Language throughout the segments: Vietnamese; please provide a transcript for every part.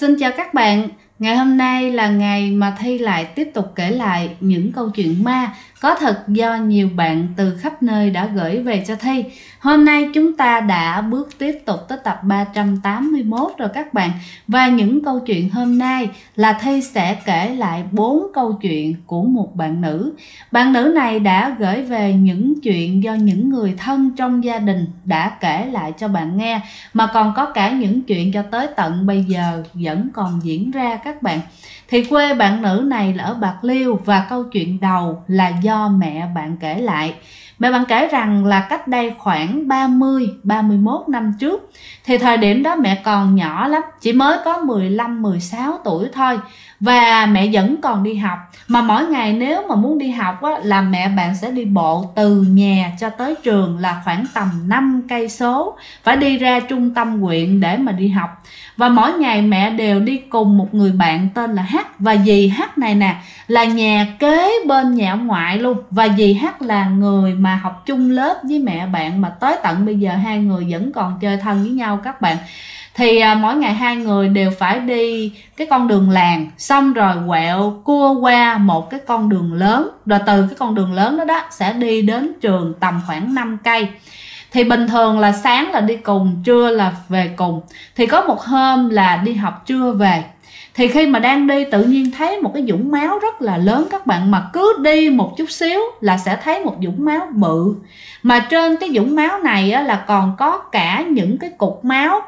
Xin chào các bạn, ngày hôm nay là ngày mà Thi lại tiếp tục kể lại những câu chuyện ma có thật do nhiều bạn từ khắp nơi đã gửi về cho Thi. Hôm nay chúng ta đã bước tiếp tục tới tập 381 rồi các bạn. Và những câu chuyện hôm nay là Thi sẽ kể lại 4 câu chuyện của một bạn nữ. Bạn nữ này đã gửi về những chuyện do những người thân trong gia đình đã kể lại cho bạn nghe, mà còn có cả những chuyện cho tới tận bây giờ vẫn còn diễn ra các bạn. Thì quê bạn nữ này là ở Bạc Liêu, và câu chuyện đầu là do mẹ bạn kể lại. Mẹ bạn kể rằng là cách đây khoảng 30-31 năm trước, thì thời điểm đó mẹ còn nhỏ lắm, chỉ mới có 15-16 tuổi thôi. Và mẹ vẫn còn đi học, mà mỗi ngày nếu mà muốn đi học á, là mẹ bạn sẽ đi bộ từ nhà cho tới trường là khoảng tầm 5 cây số, phải đi ra trung tâm huyện để mà đi học. Và mỗi ngày mẹ đều đi cùng một người bạn tên là H. Và dì H này nè là nhà kế bên nhà ông ngoại luôn. Và dì H là người mà học chung lớp với mẹ bạn, mà tới tận bây giờ hai người vẫn còn chơi thân với nhau các bạn. Thì mỗi ngày hai người đều phải đi cái con đường làng, xong rồi quẹo cua qua một cái con đường lớn, rồi từ cái con đường lớn đó sẽ đi đến trường tầm khoảng 5 cây. Thì bình thường là sáng là đi cùng, trưa là về cùng. Thì có một hôm là đi học trưa về, thì khi mà đang đi tự nhiên thấy một cái vũng máu rất là lớn các bạn. Mà cứ đi một chút xíu là sẽ thấy một vũng máu bự. Mà trên cái vũng máu này á, là còn có cả những cái cục máu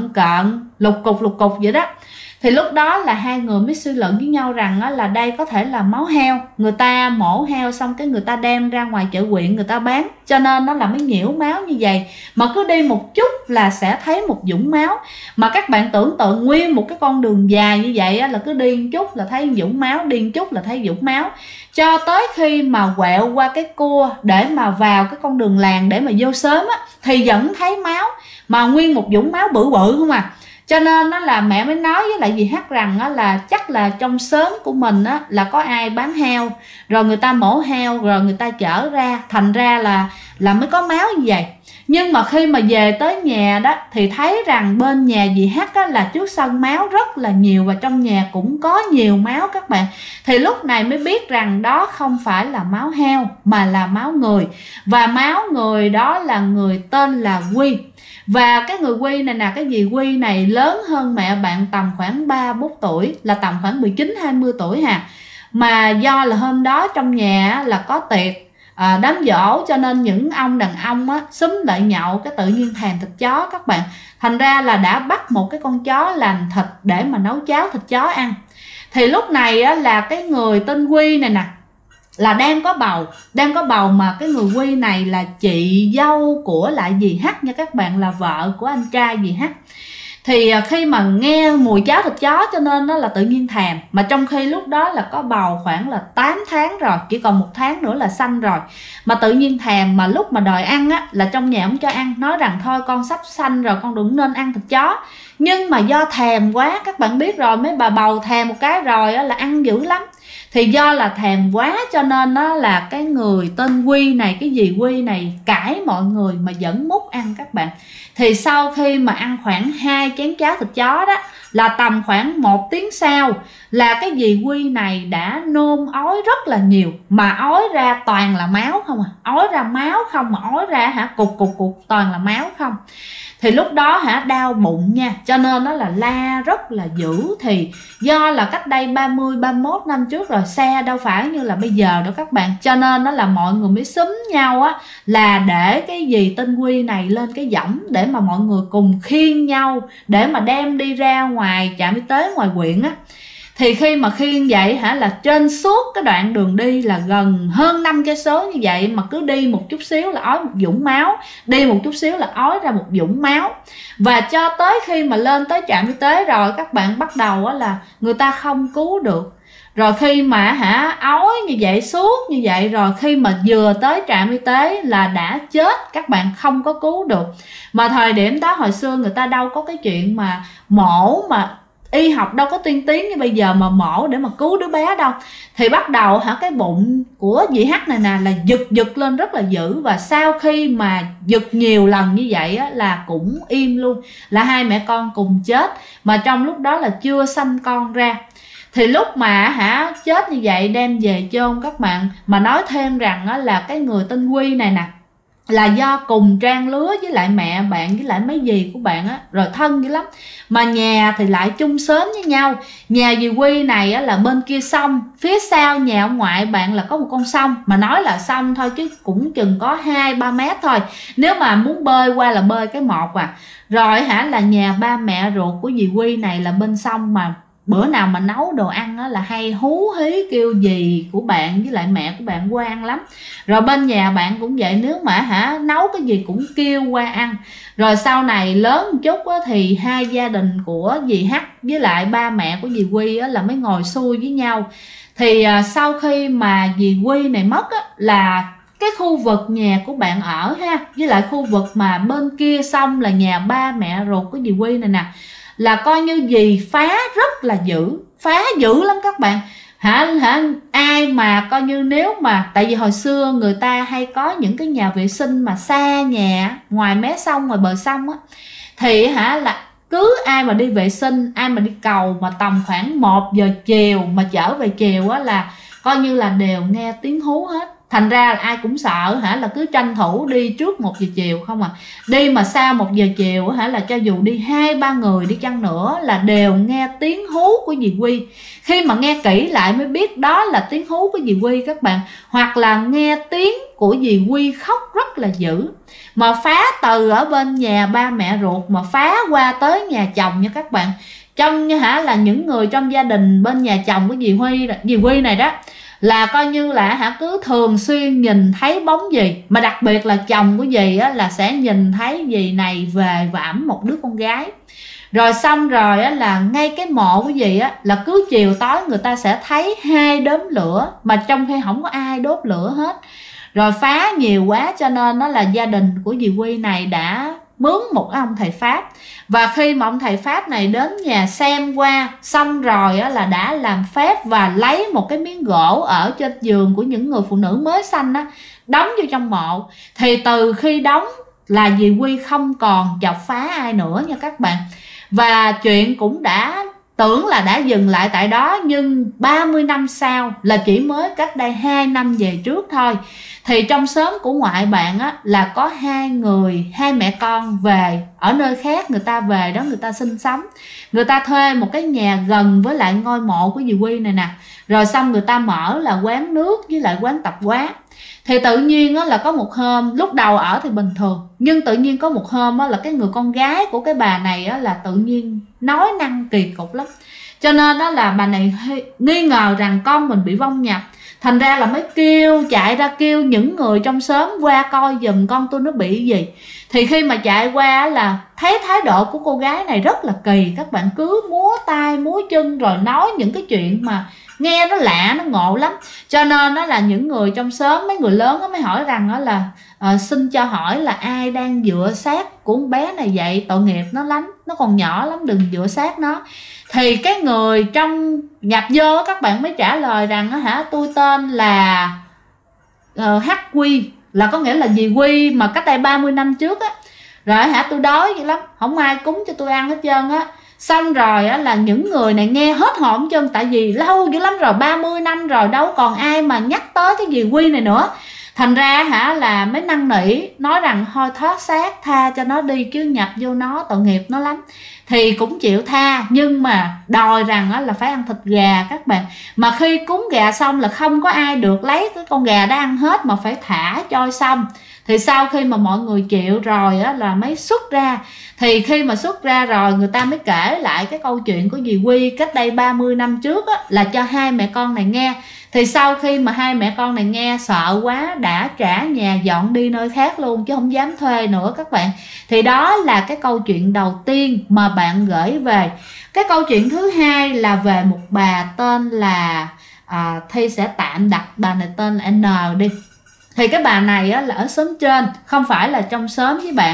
cợn lục cục vậy đó. Thì lúc đó là hai người mới suy luận với nhau rằng á, là đây có thể là máu heo. Người ta mổ heo xong cái người ta đem ra ngoài chợ huyện người ta bán, cho nên nó là mới nhiễu máu như vậy. Mà cứ đi một chút là sẽ thấy một vũng máu. Mà các bạn tưởng tượng nguyên một cái con đường dài như vậy á, là cứ đi một chút là thấy vũng máu, đi một chút là thấy vũng máu. Cho tới khi mà quẹo qua cái cua để mà vào cái con đường làng để mà vô xóm á, thì vẫn thấy máu, mà nguyên một vũng máu bự không à. Cho nên đó là mẹ mới nói với lại dì H rằng đó là chắc là trong xóm của mình á, là có ai bán heo, rồi người ta mổ heo rồi người ta chở ra, thành ra là mới có máu như vậy. Nhưng mà khi mà về tới nhà đó thì thấy rằng bên nhà dì H á, là trước sân máu rất là nhiều, và trong nhà cũng có nhiều máu các bạn. Thì lúc này mới biết rằng đó không phải là máu heo mà là máu người. Và máu người đó là người tên là Quy. Và cái người Quy này nè, cái dì Quy này lớn hơn mẹ bạn tầm khoảng 3-4 tuổi, là tầm khoảng 19-20 tuổi hà. Mà do là hôm đó trong nhà là có tiệc đám giỗ, cho nên những ông đàn ông á xúm lại nhậu, cái tự nhiên thèm thịt chó các bạn. Thành ra là đã bắt một cái con chó làm thịt để mà nấu cháo thịt chó ăn. Thì lúc này á, là cái người tên Quy này nè là đang có bầu, mà cái người Quy này là chị dâu của lại dì H nha các bạn, là vợ của anh trai dì H. Thì khi mà nghe mùi cháo thịt chó cho nên nó là tự nhiên thèm. Mà trong khi lúc đó là có bầu khoảng là 8 tháng rồi, chỉ còn 1 tháng nữa là sanh rồi, mà tự nhiên thèm. Mà lúc mà đòi ăn á, là trong nhà không cho ăn, nói rằng thôi con sắp sanh rồi, con đừng nên ăn thịt chó. Nhưng mà do thèm quá, các bạn biết rồi, mấy bà bầu thèm một cái rồi á, là ăn dữ lắm. Thì do là thèm quá cho nên nó là cái người tên Quy này, cái dì Quy này cãi mọi người mà vẫn múc ăn các bạn. Thì sau khi mà ăn khoảng 2 chén cháo thịt chó đó, là tầm khoảng 1 tiếng sau là cái dì Quy này đã nôn ói rất là nhiều. Mà ói ra toàn là máu không à, ói ra máu không, mà ói ra cục toàn là máu không. Thì lúc đó đau bụng nha, cho nên nó là la rất là dữ. Thì do là cách đây 30-31 năm trước rồi, xe đâu phải như là bây giờ đâu các bạn, cho nên nó là mọi người mới xúm nhau á, là để cái dì tên Quy này lên cái võng để mà mọi người cùng khiêng nhau để mà đem đi ra ngoài trạm y tế ngoài huyện á. Thì khi mà khiêng vậy là trên suốt cái đoạn đường đi là gần hơn 5 cây số như vậy, mà cứ đi một chút xíu là ói một vũng máu, đi một chút xíu là ói ra một vũng máu. Và cho tới khi mà lên tới trạm y tế rồi, các bạn bắt đầu là người ta không cứu được. Rồi khi mà ói như vậy, suốt như vậy, rồi khi mà vừa tới trạm y tế là đã chết, các bạn không có cứu được. Mà thời điểm đó hồi xưa người ta đâu có cái chuyện mà mổ mà y học đâu có tiên tiến như bây giờ mà mổ để mà cứu đứa bé đâu. Thì bắt đầu cái bụng của dì H này nè là giật lên rất là dữ, và sau khi mà giật nhiều lần như vậy là cũng im luôn, là hai mẹ con cùng chết, mà trong lúc đó là chưa sanh con ra. Thì lúc mà chết như vậy đem về chôn các bạn, mà nói thêm rằng là cái người tên Quy này nè là do cùng trang lứa với lại mẹ bạn với lại mấy dì của bạn rồi thân dữ lắm, mà nhà thì lại chung xóm với nhau. Nhà dì Quy này là bên kia sông, phía sau nhà ông ngoại bạn là có một con sông, mà nói là sông thôi chứ cũng chừng có 2-3 mét thôi, nếu mà muốn bơi qua là bơi cái một Rồi là nhà ba mẹ ruột của dì Quy này là bên sông, mà bữa nào mà nấu đồ ăn là hay hú hí kêu dì của bạn với lại mẹ của bạn qua ăn lắm. Rồi bên nhà bạn cũng vậy, nếu mà nấu cái gì cũng kêu qua ăn. Rồi sau này lớn một chút thì hai gia đình của dì H với lại ba mẹ của dì Quy là mới ngồi xuôi với nhau. Thì sau khi mà dì Quy này mất là cái khu vực nhà của bạn ở với lại khu vực mà bên kia sông là nhà ba mẹ ruột của dì Quy này nè, là coi như dì phá rất là dữ, phá dữ lắm các bạn. Ai mà coi như nếu mà, tại vì hồi xưa người ta hay có những cái nhà vệ sinh mà xa nhà, ngoài mé sông, ngoài bờ sông thì là cứ ai mà đi vệ sinh, ai mà đi cầu mà tầm khoảng 1 giờ chiều mà trở về chiều là coi như là đều nghe tiếng hú hết. Thành ra là ai cũng sợ là cứ tranh thủ đi trước 1 giờ chiều không đi mà sau 1 giờ chiều là cho dù đi 2-3 người đi chăng nữa là đều nghe tiếng hú của dì Quy. Khi mà nghe kỹ lại mới biết đó là tiếng hú của dì Quy các bạn, hoặc là nghe tiếng của dì Quy khóc rất là dữ, mà phá từ ở bên nhà ba mẹ ruột mà phá qua tới nhà chồng nha các bạn. Trong là những người trong gia đình bên nhà chồng của dì Quy này đó là coi như là cứ thường xuyên nhìn thấy bóng dì, mà đặc biệt là chồng của dì là sẽ nhìn thấy dì này về và ẵm một đứa con gái. Rồi xong rồi là ngay cái mộ của dì là cứ chiều tối người ta sẽ thấy 2 đốm lửa, mà trong khi không có ai đốt lửa hết. Rồi phá nhiều quá cho nên là gia đình của dì Quy này đã mướn một ông thầy Pháp. Và khi mà ông thầy Pháp này đến nhà xem qua xong rồi là đã làm phép và lấy một cái miếng gỗ ở trên giường của những người phụ nữ mới sanh đóng vô trong mộ. Thì từ khi đóng là dì Quy không còn chọc phá ai nữa nha các bạn. Và chuyện cũng đã tưởng là đã dừng lại tại đó, nhưng 30 năm sau là chỉ mới cách đây 2 năm về trước thôi, thì trong xóm của ngoại bạn là có 2 mẹ con về ở nơi khác, người ta về đó người ta sinh sống, người ta thuê một cái nhà gần với lại ngôi mộ của dì Quy này nè, rồi xong người ta mở là quán nước với lại quán tập quán. Thì tự nhiên là có một hôm, lúc đầu ở thì bình thường, nhưng tự nhiên có một hôm là cái người con gái của cái bà này là tự nhiên nói năng kỳ cục lắm, cho nên đó là bà này nghi ngờ rằng con mình bị vong nhập. Thành ra là mới chạy ra kêu những người trong xóm qua coi giùm con tôi nó bị gì. Thì khi mà chạy qua là thấy thái độ của cô gái này rất là kỳ, các bạn cứ múa tay múa chân rồi nói những cái chuyện mà nghe nó lạ, nó ngộ lắm. Cho nên đó là những người trong xóm, mấy người lớn mới hỏi rằng là xin cho hỏi là ai đang dựa xác của con bé này vậy, tội nghiệp nó lắm, nó còn nhỏ lắm, đừng dựa xác nó. Thì cái người trong nhập vô các bạn mới trả lời rằng tôi tên là Hắc Quy, là có nghĩa là dì Quy mà cách đây 30 năm trước rồi tôi đói vậy lắm, không ai cúng cho tôi ăn hết trơn Xong rồi là những người này nghe hết hồn chân, tại vì lâu dữ lắm rồi, 30 năm rồi đâu còn ai mà nhắc tới cái dì Quy này nữa. Thành ra là mới năn nỉ nói rằng thôi thoát xác tha cho nó đi, chứ nhập vô nó tội nghiệp nó lắm. Thì cũng chịu tha, nhưng mà đòi rằng là phải ăn thịt gà các bạn. Mà khi cúng gà xong là không có ai được lấy cái con gà đó ăn hết, mà phải thả cho xong. Thì sau khi mà mọi người chịu rồi là mới xuất ra. Thì khi mà xuất ra rồi người ta mới kể lại cái câu chuyện của dì Quy cách đây 30 năm trước là cho 2 mẹ con này nghe. Thì sau khi mà 2 mẹ con này nghe sợ quá đã trả nhà dọn đi nơi khác luôn, chứ không dám thuê nữa các bạn. Thì đó là cái câu chuyện đầu tiên mà bạn gửi về. Cái câu chuyện thứ hai là về một bà tên là Thi sẽ tạm đặt bà này tên là N đi. Thì cái bà này là ở xóm trên, không phải là trong xóm với bạn.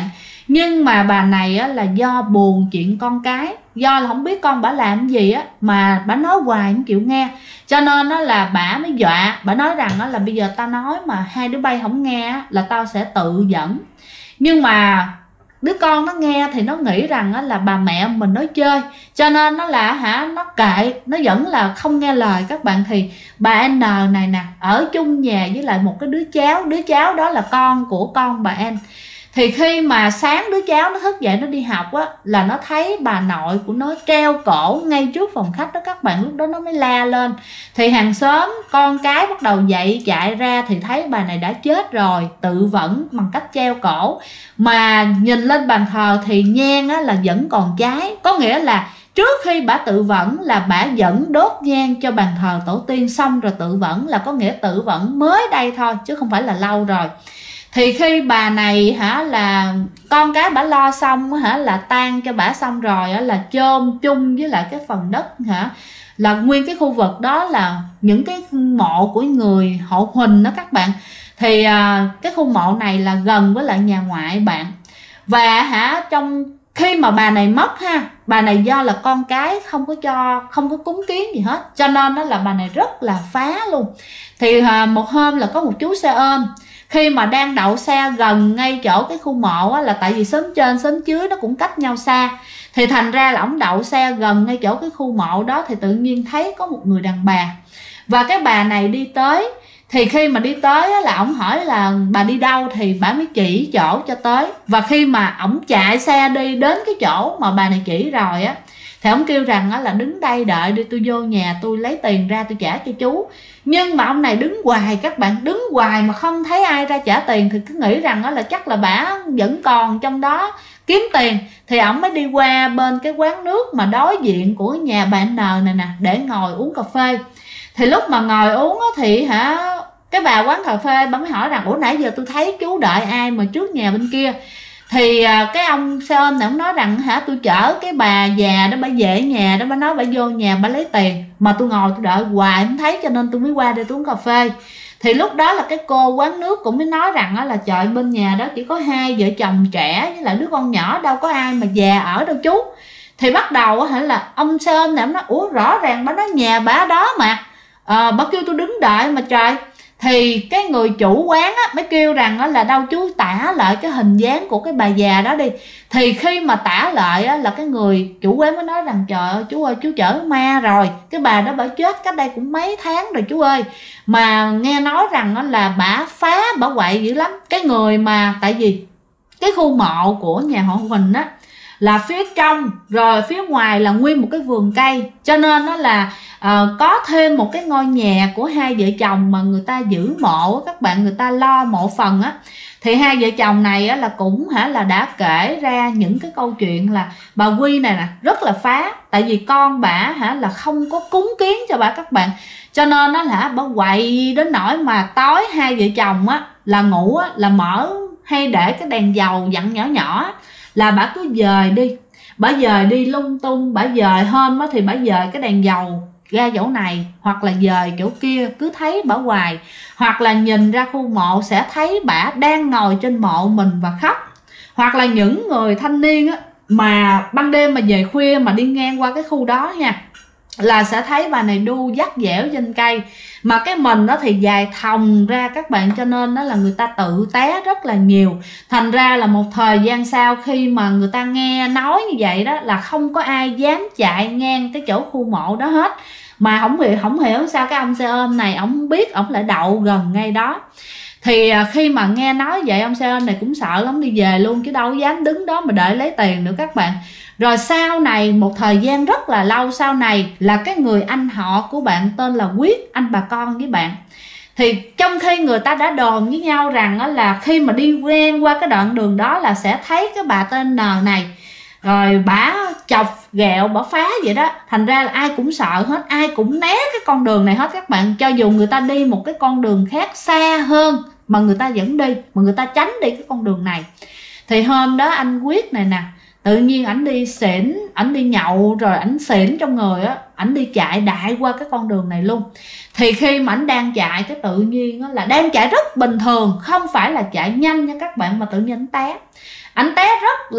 Nhưng mà bà này á, là do buồn chuyện con cái, do là không biết con bà làm gì á, mà bà nói hoài không chịu nghe, cho nên á, là bà mới dọa. Bà nói rằng á, là bây giờ tao nói mà hai đứa bay không nghe á, là tao sẽ tự dẫn. Nhưng mà đứa con nó nghe thì nó nghĩ rằng á, là bà mẹ mình nói chơi, cho nên nó là nó kệ, nó vẫn là không nghe lời các bạn. Thì bà N này nè ở chung nhà với lại một cái đứa cháu đó là con của con bà N. Thì khi mà sáng đứa cháu nó thức dậy nó đi học á, là nó thấy bà nội của nó treo cổ ngay trước phòng khách đó các bạn. Lúc đó nó mới la lên. Thì hàng xóm con cái bắt đầu dậy chạy ra thì thấy bà này đã chết rồi, tự vẫn bằng cách treo cổ. Mà nhìn lên bàn thờ thì nhang á, là vẫn còn cháy, có nghĩa là trước khi bà tự vẫn là bà vẫn đốt nhang cho bàn thờ tổ tiên xong rồi tự vẫn, là có nghĩa tự vẫn mới đây thôi chứ không phải là lâu rồi. Thì khi bà này là con cái bà lo xong là tang cho bà xong rồi là chôn chung với lại cái phần đất là nguyên cái khu vực đó là những cái mộ của người hộ Huỳnh đó các bạn. Thì cái khu mộ này là gần với lại nhà ngoại bạn. Và trong khi mà bà này mất bà này do là con cái không có cúng kiến gì hết, cho nên đó là bà này rất là phá luôn. Thì một hôm là có một chú xe ôm, khi mà đang đậu xe gần ngay chỗ cái khu mộ á, là tại vì xóm trên xóm dưới nó cũng cách nhau xa, thì thành ra là ổng đậu xe gần ngay chỗ cái khu mộ đó. Thì tự nhiên thấy có một người đàn bà, và cái bà này đi tới. Thì khi mà đi tới á, là ổng hỏi là bà đi đâu, thì bà mới chỉ chỗ cho tới. Và khi mà ổng chạy xe đi đến cái chỗ mà bà này chỉ rồi á, thì ổng kêu rằng á, là đứng đây đợi đi, tôi vô nhà tôi lấy tiền ra tôi trả cho chú. Nhưng mà ông này đứng hoài các bạn, đứng hoài mà không thấy ai ra trả tiền. Thì cứ nghĩ rằng á, là chắc là bà vẫn còn trong đó kiếm tiền. Thì ổng mới đi qua bên cái quán nước mà đối diện của nhà bà N này nè để ngồi uống cà phê. Thì lúc mà ngồi uống á, thì cái bà quán cà phê bà mới hỏi rằng ủa nãy giờ tôi thấy chú đợi ai mà trước nhà bên kia. Thì cái ông xe ôm này ông nói rằng tôi chở cái bà già đó, bà về nhà đó, bà nói bà vô nhà bà lấy tiền mà tôi ngồi tôi đợi hoài không thấy, cho nên tôi mới qua đây tôi uống cà phê. Thì lúc đó là cái cô quán nước cũng mới nói rằng là trời, bên nhà đó chỉ có hai vợ chồng trẻ với lại đứa con nhỏ, đâu có ai mà già ở đâu chú. Thì bắt đầu là ông xe ôm này ông nói ủa rõ ràng bà nói nhà bà đó mà, bà kêu tôi đứng đợi mà trời. Thì cái người chủ quán mới kêu rằng là đâu chú tả lại cái hình dáng của cái bà già đó đi. Thì khi mà tả lại là cái người chủ quán mới nói rằng trời ơi chú ơi, chú chở ma rồi, cái bà đó bà chết cách đây cũng mấy tháng rồi chú ơi. Mà nghe nói rằng là bà phá bà quậy dữ lắm. Cái người mà tại vì cái khu mộ của nhà họ Huỳnh á là phía trong, rồi phía ngoài là nguyên một cái vườn cây, cho nên nó là có thêm một cái ngôi nhà của hai vợ chồng mà người ta giữ mộ các bạn, người ta lo mộ phần á. Thì hai vợ chồng này á, là cũng là đã kể ra những cái câu chuyện là bà Quy này nè rất là phá, tại vì con bà là không có cúng kiến cho bà các bạn, cho nên nó là bà quậy đến nỗi mà tối hai vợ chồng á là ngủ á, là mở hay để cái đèn dầu dặn nhỏ nhỏ, là bà cứ dời đi, bà dời đi lung tung. Bà dời hôm á thì bà dời cái đèn dầu ra chỗ này hoặc là dời chỗ kia, cứ thấy bà hoài. Hoặc là nhìn ra khu mộ sẽ thấy bà đang ngồi trên mộ mình và khóc. Hoặc là những người thanh niên á mà ban đêm mà về khuya mà đi ngang qua cái khu đó nha, là sẽ thấy bà này đu dắt dẻo trên cây, mà cái mình đó thì dài thòng ra các bạn, cho nên đó là người ta tự té rất là nhiều. Thành ra là một thời gian sau khi mà người ta nghe nói như vậy đó là không có ai dám chạy ngang cái chỗ khu mộ đó hết. Mà không hiểu sao cái ông xe ôm này ổng biết, ổng lại đậu gần ngay đó. Thì khi mà nghe nói vậy ông xe ôm này cũng sợ lắm, đi về luôn chứ đâu dám đứng đó mà đợi lấy tiền nữa các bạn. Rồi sau này một thời gian rất là lâu sau này là cái người anh họ của bạn tên là Quyết, anh bà con với bạn. Thì trong khi người ta đã đồn với nhau rằng là khi mà đi quen qua cái đoạn đường đó là sẽ thấy cái bà tên N này, rồi bả chọc ghẹo bả phá vậy đó. Thành ra là ai cũng sợ hết, ai cũng né cái con đường này hết các bạn. Cho dù người ta đi một cái con đường khác xa hơn mà người ta vẫn đi, mà người ta tránh đi cái con đường này. Thì hôm đó anh Quyết này nè, tự nhiên ảnh đi xỉn, ảnh đi nhậu rồi ảnh xỉn trong người á, ảnh đi chạy đại qua cái con đường này luôn. Thì khi mà ảnh đang chạy cái tự nhiên là đang chạy rất bình thường, không phải là chạy nhanh nha các bạn, mà tự nhiên ảnh té. Ảnh té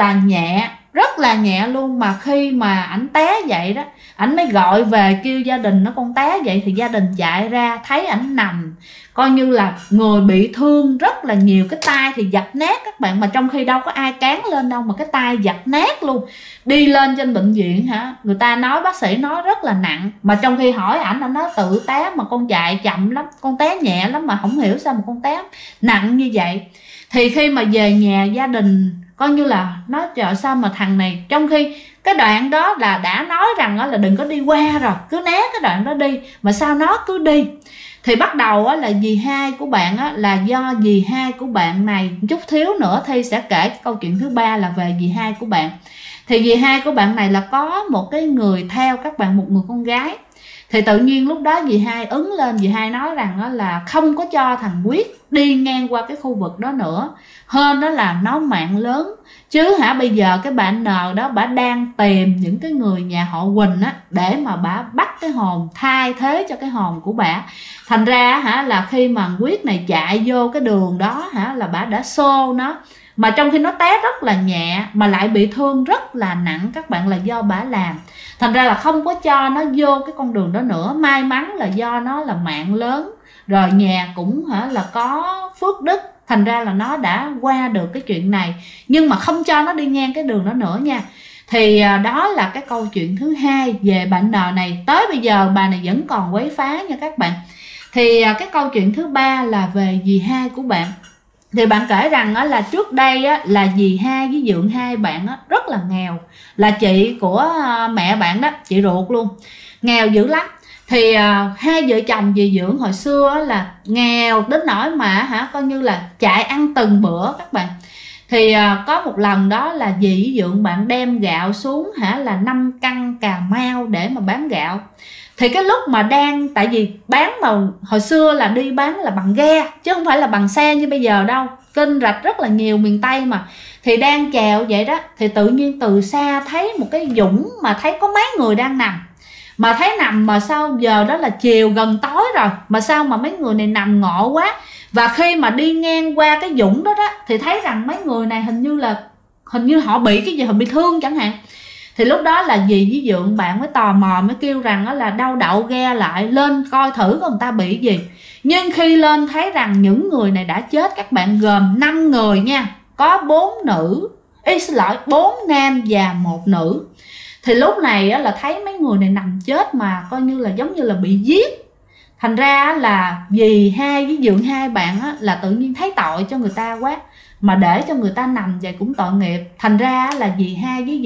rất là nhẹ luôn. Mà khi mà ảnh té vậy đó, ảnh mới gọi về kêu gia đình nó con té vậy, thì gia đình chạy ra thấy ảnh nằm coi như là người bị thương rất là nhiều, cái tay thì dập nát các bạn, mà trong khi đâu có ai cán lên đâu mà cái tay dập nát luôn. Đi lên trên bệnh viện hả, người ta nói, bác sĩ nói rất là nặng, mà trong khi hỏi ảnh nói tự té mà con chạy chậm lắm, con té nhẹ lắm, mà không hiểu sao mà con té nặng như vậy. Thì khi mà về nhà gia đình coi như là nói trời sao mà thằng này, trong khi cái đoạn đó là đã nói rằng là đừng có đi qua rồi, cứ né cái đoạn đó đi, mà sao nó cứ đi. Thì bắt đầu là dì hai của bạn là do dì hai của bạn này, chút thiếu nữa Thi sẽ kể câu chuyện thứ ba là về dì hai của bạn. Thì dì hai của bạn này là có một cái người theo các bạn, một người con gái. Thì tự nhiên lúc đó dì hai ứng lên, dì hai nói rằng là không có cho thằng Quyết đi ngang qua cái khu vực đó nữa, hơn đó là nó mạng lớn. Chứ bây giờ cái bạn N đó bả đang tìm những cái người nhà họ Quỳnh để mà bả bắt cái hồn, thay thế cho cái hồn của bả. Thành ra là khi mà Quyết này chạy vô cái đường đó là bả đã xô nó, mà trong khi nó té rất là nhẹ mà lại bị thương rất là nặng các bạn, là do bả làm. Thành ra là không có cho nó vô cái con đường đó nữa. May mắn là do nó là mạng lớn rồi, nhà cũng là có phước đức, thành ra là nó đã qua được cái chuyện này, nhưng mà không cho nó đi ngang cái đường đó nữa nha. Thì đó là cái câu chuyện thứ hai về bạn N này. Tới bây giờ bà này vẫn còn quấy phá nha các bạn. Thì cái câu chuyện thứ ba là về dì hai của bạn. Thì bạn kể rằng là trước đây là dì hai với dượng hai bạn rất là nghèo, là chị của mẹ bạn đó, chị ruột luôn, nghèo dữ lắm. Thì hai vợ chồng dì dượng hồi xưa là nghèo đến nỗi mà coi như là chạy ăn từng bữa các bạn. Thì có một lần đó là dì với dượng bạn đem gạo xuống là 5 căn Cà Mau để mà bán gạo. Thì cái lúc mà đang, tại vì bán mà hồi xưa là đi bán là bằng ghe chứ không phải là bằng xe như bây giờ đâu, kênh rạch rất là nhiều miền Tây mà. Thì đang chèo vậy đó, thì tự nhiên từ xa thấy một cái dũng mà thấy có mấy người đang nằm. Mà thấy nằm mà sao giờ đó là chiều gần tối rồi, mà sao mà mấy người này nằm ngộ quá. Và khi mà đi ngang qua cái dũng đó thì thấy rằng mấy người này hình như họ bị cái gì, họ bị thương chẳng hạn. Thì lúc đó là dì với dượng bạn mới tò mò, mới kêu rằng là đâu đậu ghe lại lên coi thử người ta bị gì. Nhưng khi lên thấy rằng những người này đã chết các bạn, gồm 5 người nha, có 4 nữ, xin lỗi 4 nam và 1 nữ. Thì lúc này là thấy mấy người này nằm chết mà coi như là giống như là bị giết. Thành ra là dì hai với dượng hai bạn là tự nhiên thấy tội cho người ta quá, mà để cho người ta nằm vậy cũng tội nghiệp. Thành ra là dì hai với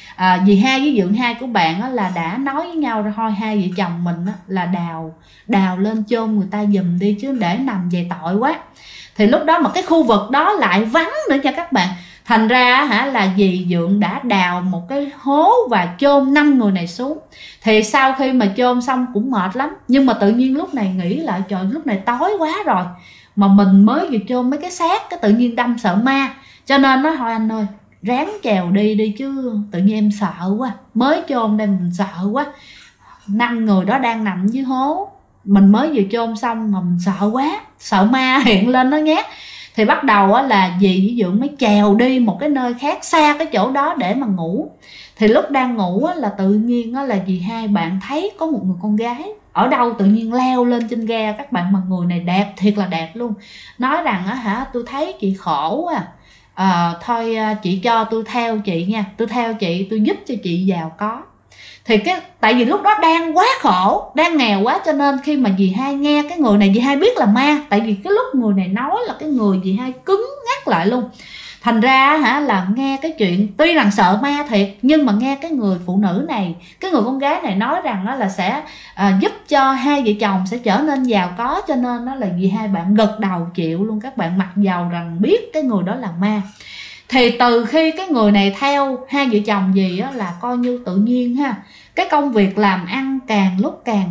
dượng hai của bạn là đã nói với nhau rồi, thôi hai vợ chồng mình là đào lên chôn người ta giùm đi, chứ để nằm vậy tội quá. Thì lúc đó mà cái khu vực đó lại vắng nữa cho các bạn. Thành ra là dì dượng đã đào một cái hố và chôn 5 người này xuống. Thì sau khi mà chôn xong cũng mệt lắm, nhưng mà tự nhiên lúc này nghĩ lại, trời lúc này tối quá rồi mà mình mới vừa chôn mấy cái xác, cái tự nhiên đâm sợ ma. Cho nên nói thôi anh ơi, ráng chèo đi chứ tự nhiên em sợ quá, mới chôn đây mình sợ quá. 5 người đó đang nằm dưới hố, mình mới vừa chôn xong mà mình sợ quá, sợ ma hiện lên nó nhát. Thì bắt đầu là dì với dượng mới chèo đi một cái nơi khác xa cái chỗ đó để mà ngủ. Thì lúc đang ngủ là tự nhiên là dì hai bạn thấy có một người con gái ở đâu tự nhiên leo lên trên ghe các bạn, mà người này đẹp thiệt là đẹp luôn. Nói rằng tôi thấy chị khổ thôi chị cho tôi theo chị nha, tôi theo chị, tôi giúp cho chị giàu có. Thì tại vì lúc đó đang quá khổ, đang nghèo quá, cho nên khi mà dì hai nghe cái người này, dì hai biết là ma. Tại vì cái lúc người này nói là cái người dì hai cứng ngắc lại luôn. Thành ra là nghe cái chuyện, tuy rằng sợ ma thiệt, nhưng mà nghe cái người phụ nữ này, cái người con gái này nói rằng là sẽ giúp cho hai vợ chồng sẽ trở nên giàu có, cho nên đó là dì hai bạn gật đầu chịu luôn các bạn, mặc dầu rằng biết cái người đó là ma. Thì từ khi cái người này theo hai vợ chồng dì là coi như tự nhiên cái công việc làm ăn càng lúc càng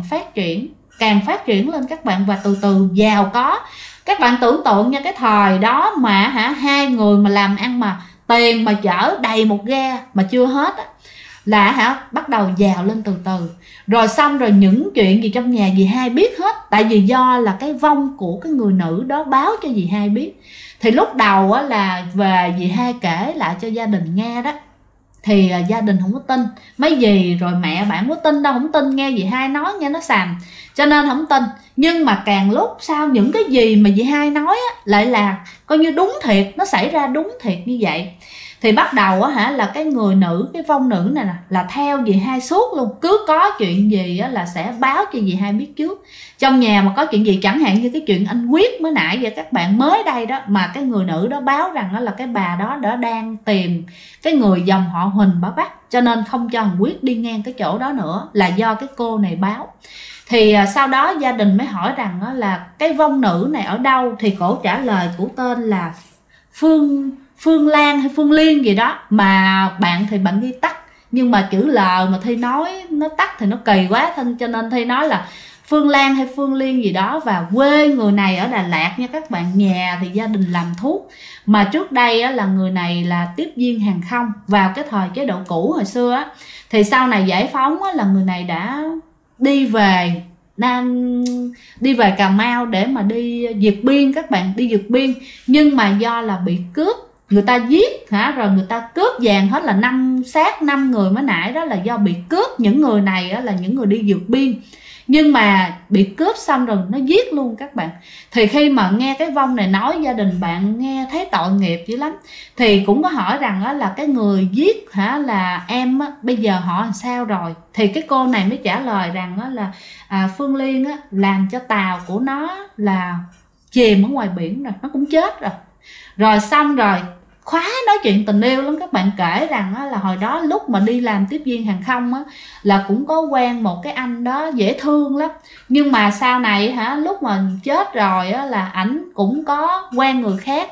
phát triển lên các bạn, và từ từ giàu có. Các bạn tưởng tượng nha, cái thời đó mà hai người mà làm ăn mà tiền mà chở đầy một ghe mà chưa hết là bắt đầu giàu lên từ từ. Rồi xong rồi những chuyện gì trong nhà dì Hai biết hết, tại vì do là cái vong của cái người nữ đó báo cho dì Hai biết. Thì lúc đầu là về dì Hai kể lại cho gia đình nghe đó, thì gia đình không có tin. Mấy dì rồi mẹ bạn có tin đâu, không tin nghe dì Hai nói, nghe nó xàm, cho nên không tin. Nhưng mà càng lúc sau những cái gì mà dì Hai nói lại là coi như đúng thiệt, nó xảy ra đúng thiệt như vậy. Thì bắt đầu là cái người nữ, cái vong nữ này là theo dì Hai suốt luôn. Cứ có chuyện gì là sẽ báo cho dì Hai biết trước. Trong nhà mà có chuyện gì, chẳng hạn như cái chuyện anh Quyết mới nãy giờ các bạn mới đây đó, mà cái người nữ đó báo rằng là cái bà đó đã đang tìm cái người dòng họ Huỳnh bà bắt, cho nên không cho thằng Quyết đi ngang cái chỗ đó nữa, là do cái cô này báo. Thì sau đó gia đình mới hỏi rằng là cái vong nữ này ở đâu, thì cổ trả lời của tên là Phương Lan hay Phương Liên gì đó, mà bạn thì bạn ghi tắt, nhưng mà chữ L mà Thi nói nó tắt thì nó kỳ quá, cho nên Thi nói là Phương Lan hay Phương Liên gì đó. Và quê người này ở Đà Lạt nha các bạn. Nhà thì gia đình làm thuốc, mà trước đây là người này là tiếp viên hàng không vào cái thời chế độ cũ hồi xưa. Thì sau này giải phóng là người này đã đi về Cà Mau để mà đi vượt biên các bạn, đi vượt biên. Nhưng mà do là bị cướp, người ta giết rồi người ta cướp vàng hết, là xác 5 người mới nãy đó là do bị cướp. Những người này là những người đi vượt biên, nhưng mà bị cướp xong rồi nó giết luôn các bạn. Thì khi mà nghe cái vong này nói, gia đình bạn nghe thấy tội nghiệp dữ lắm. Thì cũng có hỏi rằng là cái người giết là em bây giờ họ làm sao rồi. Thì cái cô này mới trả lời rằng là Phương Liên làm cho tàu của nó là chìm ở ngoài biển rồi, nó cũng chết rồi. Rồi xong rồi khoái nói chuyện tình yêu lắm các bạn. Kể rằng là hồi đó lúc mà đi làm tiếp viên hàng không là cũng có quen một cái anh đó dễ thương lắm. Nhưng mà sau này lúc mà chết rồi là ảnh cũng có quen người khác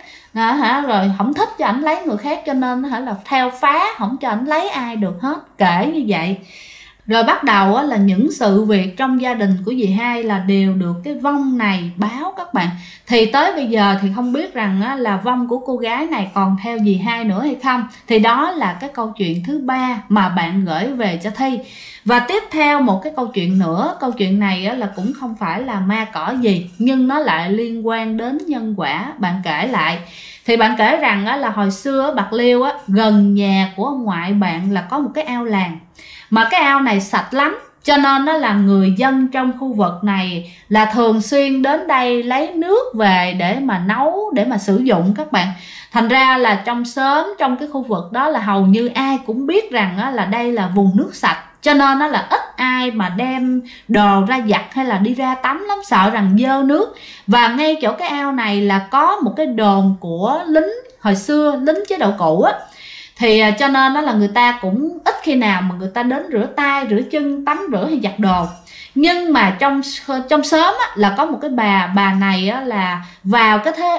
rồi không thích cho ảnh lấy người khác, cho nên là theo phá, không cho ảnh lấy ai được hết, kể như vậy. Rồi bắt đầu là những sự việc trong gia đình của dì Hai là đều được cái vong này báo các bạn. Thì tới bây giờ thì không biết rằng là vong của cô gái này còn theo dì Hai nữa hay không. Thì đó là cái câu chuyện thứ 3 mà bạn gửi về cho Thi. Và tiếp theo một cái câu chuyện nữa. Câu chuyện này là cũng không phải là ma cỏ gì, nhưng nó lại liên quan đến nhân quả. Bạn kể lại, thì bạn kể rằng là hồi xưa ở Bạc Liêu gần nhà của ông ngoại bạn là có một cái ao làng. Mà cái ao này sạch lắm, cho nên là người dân trong khu vực này là thường xuyên đến đây lấy nước về để mà nấu, để mà sử dụng các bạn. Thành ra là trong xóm, trong cái khu vực đó là hầu như ai cũng biết rằng là đây là vùng nước sạch. Cho nên là ít ai mà đem đồ ra giặt hay là đi ra tắm lắm, sợ rằng dơ nước. Và ngay chỗ cái ao này là có một cái đồn của lính hồi xưa, lính chế độ cũ thì cho nên đó là người ta cũng ít khi nào mà người ta đến rửa tay, rửa chân, tắm rửa hay giặt đồ. Nhưng mà trong xóm là có một cái bà này là vào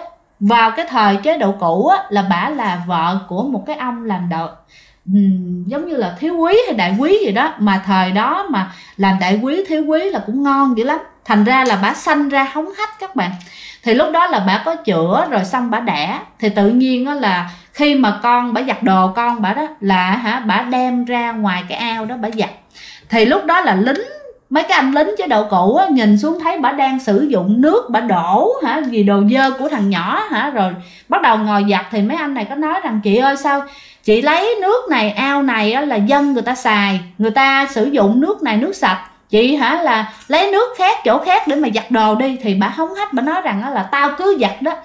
cái thời chế độ cũ là bả là vợ của một cái ông làm giống như là thiếu quý hay đại quý gì đó. Mà thời đó mà làm đại quý, thiếu quý là cũng ngon dữ lắm. Thành ra là bả sanh ra hống hách các bạn. Thì lúc đó là bả có chữa rồi xong bả đẻ. Thì tự nhiên là khi mà con bả giặt đồ con bả đó là bả đem ra ngoài cái ao đó bả giặt. Thì lúc đó là mấy cái anh lính chế độ cũ nhìn xuống thấy bả đang sử dụng nước, bả đổ vì đồ dơ của thằng nhỏ rồi bắt đầu ngồi giặt. Thì mấy anh này có nói rằng chị ơi, sao chị lấy nước này, ao này là dân người ta xài, người ta sử dụng nước này nước sạch, chị là lấy nước khác chỗ khác để mà giặt đồ đi. Thì bả hống hách, bả nói rằng là tao cứ giặt đó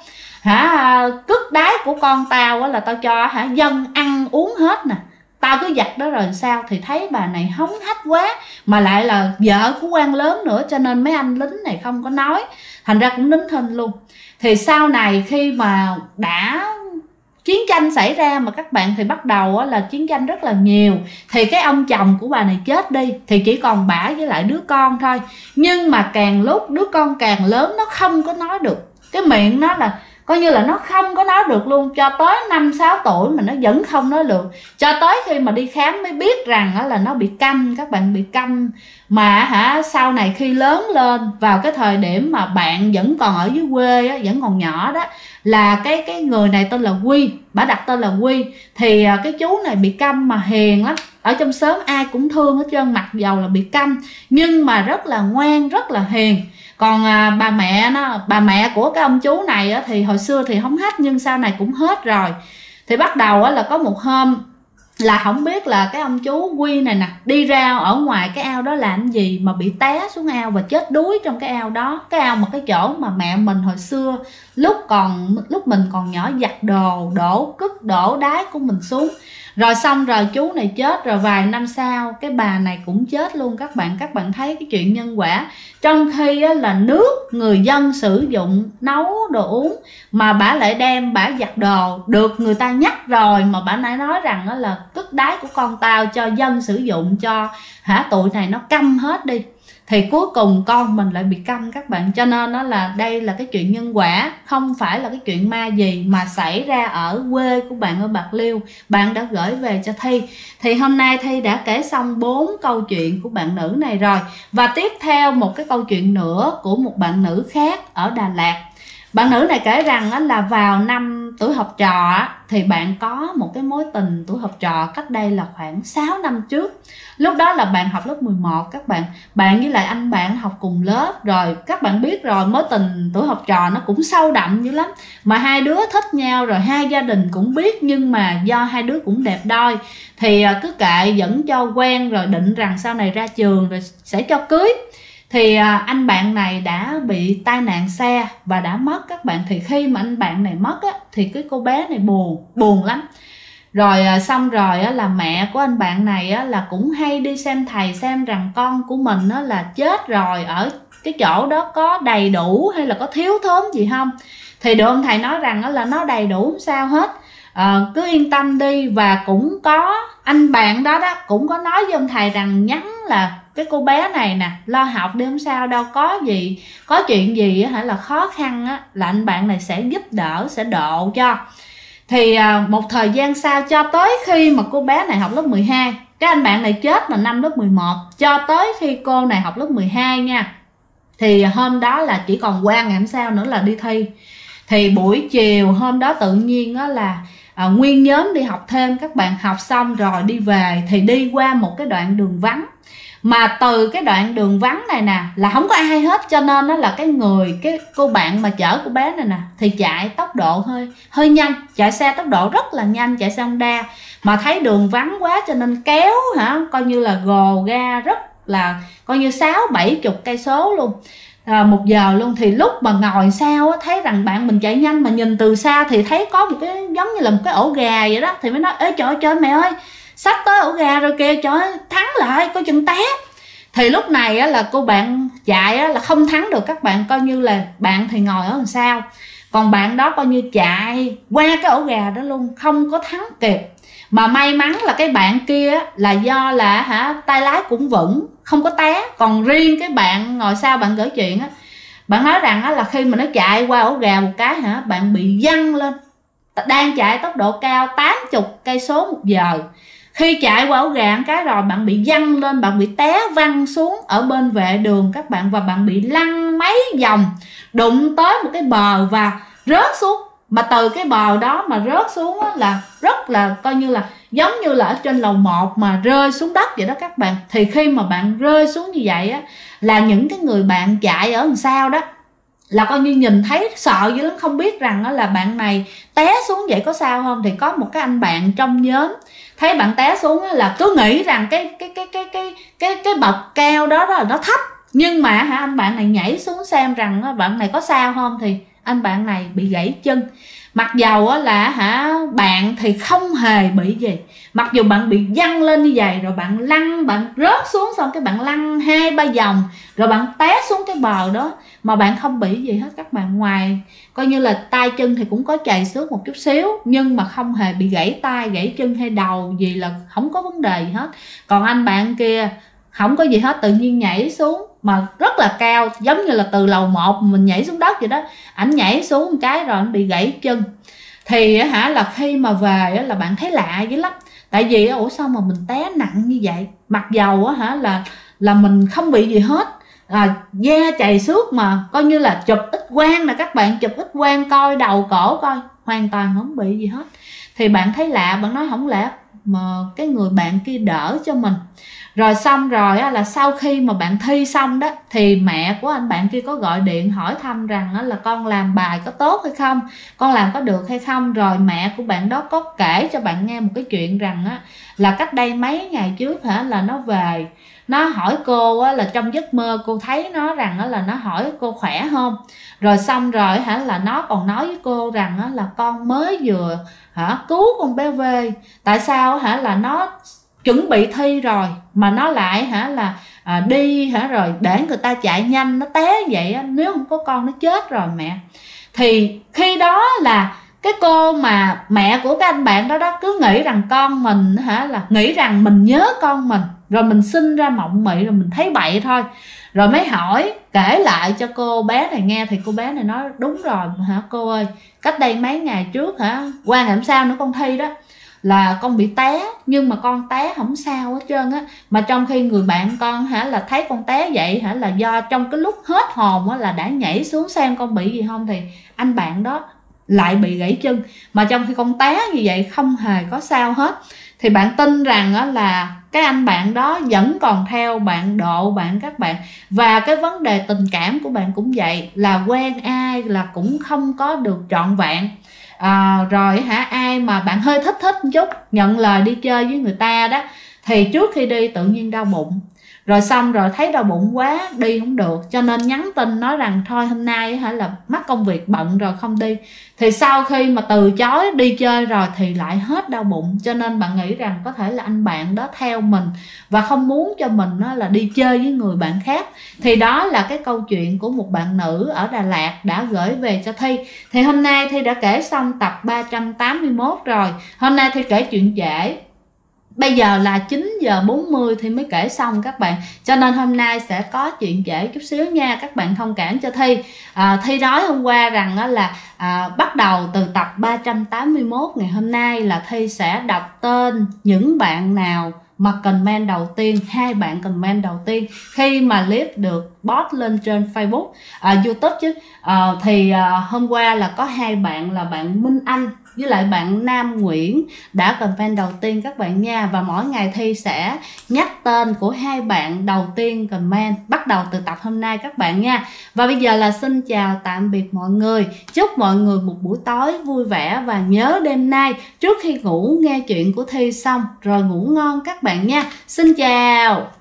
cứt đáy của con tao là tao cho dân ăn uống hết nè, tao cứ giặt đó rồi sao. Thì thấy bà này hống hách quá, mà lại là vợ của quan lớn nữa, cho nên mấy anh lính này không có nói, thành ra cũng nín thinh luôn. Thì sau này khi mà đã chiến tranh xảy ra mà các bạn, thì bắt đầu là chiến tranh rất là nhiều. Thì cái ông chồng của bà này chết đi, thì chỉ còn bả với lại đứa con thôi. Nhưng mà càng lúc đứa con càng lớn, nó không có nói được, cái miệng nó là coi như là nó không có nói được luôn. Cho tới 5-6 tuổi mà nó vẫn không nói được. Cho tới khi mà đi khám mới biết rằng là nó bị câm, các bạn, bị câm. Mà sau này khi lớn lên, vào cái thời điểm mà bạn vẫn còn ở dưới quê vẫn còn nhỏ đó, là cái người này tên là Quy, bả đặt tên là Quy. Thì cái chú này bị câm mà hiền lắm, ở trong xóm ai cũng thương hết trơn, mặc dầu là bị câm nhưng mà rất là ngoan, rất là hiền. Còn bà mẹ của cái ông chú này á, thì hồi xưa thì không hết nhưng sau này cũng hết rồi. Thì bắt đầu á, là có một hôm là không biết là cái ông chú Quy này nè đi ra ở ngoài cái ao đó làm gì mà bị té xuống ao và chết đuối trong cái ao đó. Cái ao mà cái chỗ mà mẹ mình hồi xưa lúc mình còn nhỏ giặt đồ, đổ đái của mình xuống. Rồi xong rồi chú này chết rồi, vài năm sau cái bà này cũng chết luôn các bạn thấy cái chuyện nhân quả. Trong khi á, là nước người dân sử dụng nấu đồ uống mà bả lại đem bả giặt đồ, được người ta nhắc rồi mà bả lại nói rằng đó là cất đáy của con tao cho dân sử dụng, cho tụi này nó câm hết đi. Thì cuối cùng con mình lại bị câm các bạn. Cho nên đó là đây là cái chuyện nhân quả, không phải là cái chuyện ma gì mà xảy ra ở quê của bạn ở Bạc Liêu. Bạn đã gửi về cho Thi. Thì hôm nay Thi đã kể xong 4 câu chuyện của bạn nữ này rồi. Và tiếp theo một cái câu chuyện nữa của một bạn nữ khác ở Đà Lạt. Bạn nữ này kể rằng là vào năm tuổi học trò thì bạn có một cái mối tình tuổi học trò cách đây là khoảng 6 năm trước. Lúc đó là bạn học lớp 11 các bạn. Bạn với lại anh bạn học cùng lớp rồi. Các bạn biết rồi, mối tình tuổi học trò nó cũng sâu đậm dữ lắm. Mà hai đứa thích nhau rồi, hai gia đình cũng biết. Nhưng mà do hai đứa cũng đẹp đôi thì cứ kệ dẫn cho quen rồi định rằng sau này ra trường rồi sẽ cho cưới. Thì anh bạn này đã bị tai nạn xe và đã mất các bạn. Thì khi mà anh bạn này mất á, thì cái cô bé này buồn lắm. Rồi xong rồi á, là mẹ của anh bạn này á, là cũng hay đi xem thầy xem rằng con của mình á, là chết rồi, ở cái chỗ đó có đầy đủ hay là có thiếu thốn gì không. Thì được ông thầy nói rằng á, là nó đầy đủ không sao hết, cứ yên tâm đi. Và cũng có anh bạn đó cũng có nói với ông thầy rằng nhắn là cái cô bé này nè lo học đi, không sao đâu, có chuyện gì á, là khó khăn á, là anh bạn này sẽ giúp đỡ, sẽ độ cho. Thì một thời gian sau, cho tới khi mà cô bé này học lớp 12, cái anh bạn này chết là năm lớp 11, cho tới khi cô này học lớp 12 nha. Thì hôm đó là chỉ còn qua ngày hôm sau nữa là đi thi. Thì buổi chiều hôm đó tự nhiên á, là nguyên nhóm đi học thêm các bạn. Học xong rồi đi về thì đi qua một cái đoạn đường vắng. Mà từ cái đoạn đường vắng này nè là không có ai hết, cho nên đó là cái cô bạn mà chở cô bé này nè thì chạy tốc độ hơi nhanh, chạy xe tốc độ rất là nhanh, chạy xe Honda. Mà thấy đường vắng quá cho nên kéo coi như là gồ ga rất là coi như 60-70 cây số luôn, 1 giờ luôn. Thì lúc mà ngồi sau thấy rằng bạn mình chạy nhanh, mà nhìn từ xa thì thấy có một cái giống như là một cái ổ gà vậy đó. Thì mới nói: ê trời ơi mẹ ơi, sắp tới ổ gà rồi kìa, trời ơi thắng lại coi chừng té. Thì lúc này á, là cô bạn chạy á, là không thắng được các bạn. Coi như là bạn thì ngồi ở đằng sau, còn bạn đó coi như chạy qua cái ổ gà đó luôn, không có thắng kịp. Mà may mắn là cái bạn kia là do là tay lái cũng vững, không có té. Còn riêng cái bạn ngồi sau bạn gửi chuyện á, bạn nói rằng là khi mà nó chạy qua ổ gà một cái bạn bị văng lên, đang chạy tốc độ cao 80 cây số 1 giờ. Khi chạy qua ổ gà một cái rồi bạn bị văng lên, bạn bị té văng xuống ở bên vệ đường các bạn. Và bạn bị lăn mấy vòng, đụng tới một cái bờ và rớt xuống. Mà từ cái bờ đó mà rớt xuống là rất là coi như là giống như là ở trên lầu 1 mà rơi xuống đất vậy đó các bạn. Thì khi mà bạn rơi xuống như vậy á, là những cái người bạn chạy ở đằng sau đó là coi như nhìn thấy sợ dữ lắm, không biết rằng là bạn này té xuống vậy có sao không. Thì có một cái anh bạn trong nhóm thấy bạn té xuống là cứ nghĩ rằng cái bậc cao đó là nó thấp, nhưng mà anh bạn này nhảy xuống xem rằng bạn này có sao không. Thì anh bạn này bị gãy chân. Mặc dầu là bạn thì không hề bị gì, mặc dù bạn bị văng lên như vậy rồi bạn lăn, bạn rớt xuống, xong cái bạn lăn 2-3 vòng rồi bạn té xuống cái bờ đó, mà bạn không bị gì hết các bạn. Ngoài coi như là tay chân thì cũng có chày xước một chút xíu, nhưng mà không hề bị gãy tay, gãy chân hay đầu gì, là không có vấn đề gì hết. Còn anh bạn kia không có gì hết, tự nhiên nhảy xuống mà rất là cao, giống như là từ lầu 1 mình nhảy xuống đất vậy đó. Ảnh nhảy xuống một cái rồi ảnh bị gãy chân. Thì là khi mà về là bạn thấy lạ dữ lắm. Tại vì ủa sao mà mình té nặng như vậy, mặc dầu là mình không bị gì hết, da chày xước mà coi như là chụp X quang nè các bạn, chụp X quang coi đầu cổ coi hoàn toàn không bị gì hết. Thì bạn thấy lạ, bạn nói không lẽ mà cái người bạn kia đỡ cho mình. Rồi xong rồi là sau khi mà bạn thi xong đó thì mẹ của anh bạn kia có gọi điện hỏi thăm rằng là con làm bài có tốt hay không, con làm có được hay không. Rồi mẹ của bạn đó có kể cho bạn nghe một cái chuyện rằng là cách đây mấy ngày trước là nó về, nó hỏi cô là trong giấc mơ cô thấy nó rằng là nó hỏi cô khỏe không. Rồi xong rồi là nó còn nói với cô rằng là con mới vừa cứu con bé V. Tại sao là nó chuẩn bị thi rồi mà nó lại là đi rồi để người ta chạy nhanh nó té vậy nếu không có con nó chết rồi mẹ. Thì khi đó là cái cô mà mẹ của cái anh bạn đó cứ nghĩ rằng con mình là nghĩ rằng mình nhớ con mình, rồi mình sinh ra mộng mị, rồi mình thấy bậy thôi. Rồi mới hỏi kể lại cho cô bé này nghe, thì cô bé này nói đúng rồi cô ơi, cách đây mấy ngày trước qua làm sao nữa con thi đó là con bị té, nhưng mà con té không sao hết trơn mà trong khi người bạn con là thấy con té vậy là do trong cái lúc hết hồn là đã nhảy xuống xem con bị gì không, thì anh bạn đó lại bị gãy chân, mà trong khi con té như vậy không hề có sao hết. Thì bạn tin rằng là cái anh bạn đó vẫn còn theo bạn độ bạn các bạn. Và cái vấn đề tình cảm của bạn cũng vậy, là quen ai là cũng không có được trọn vẹn. Rồi ai mà bạn hơi thích một chút, nhận lời đi chơi với người ta đó, thì trước khi đi tự nhiên đau bụng, rồi xong rồi thấy đau bụng quá đi không được, cho nên nhắn tin nói rằng thôi hôm nay là mắc công việc bận rồi không đi. Thì sau khi mà từ chối đi chơi rồi thì lại hết đau bụng. Cho nên bạn nghĩ rằng có thể là anh bạn đó theo mình và không muốn cho mình là đi chơi với người bạn khác. Thì đó là cái câu chuyện của một bạn nữ ở Đà Lạt đã gửi về cho Thi. Thì hôm nay Thi đã kể xong tập 381 rồi. Hôm nay Thi kể chuyện trễ, bây giờ là 9 giờ 40 thì mới kể xong các bạn. Cho nên hôm nay sẽ có chuyện trễ chút xíu nha, các bạn thông cảm cho Thi. Thi nói hôm qua rằng là bắt đầu từ tập 381 ngày hôm nay là Thi sẽ đọc tên những bạn nào mà comment đầu tiên, 2 bạn comment đầu tiên khi mà clip được post lên trên Facebook, YouTube chứ. Thì hôm qua là có 2 bạn là bạn Minh Anh với lại bạn Nam Nguyễn đã comment đầu tiên các bạn nha. Và mỗi ngày Thi sẽ nhắc tên của 2 bạn đầu tiên comment bắt đầu từ tập hôm nay các bạn nha. Và bây giờ là xin chào tạm biệt mọi người, chúc mọi người một buổi tối vui vẻ, và nhớ đêm nay trước khi ngủ nghe chuyện của Thi xong rồi ngủ ngon các bạn nha. Xin chào.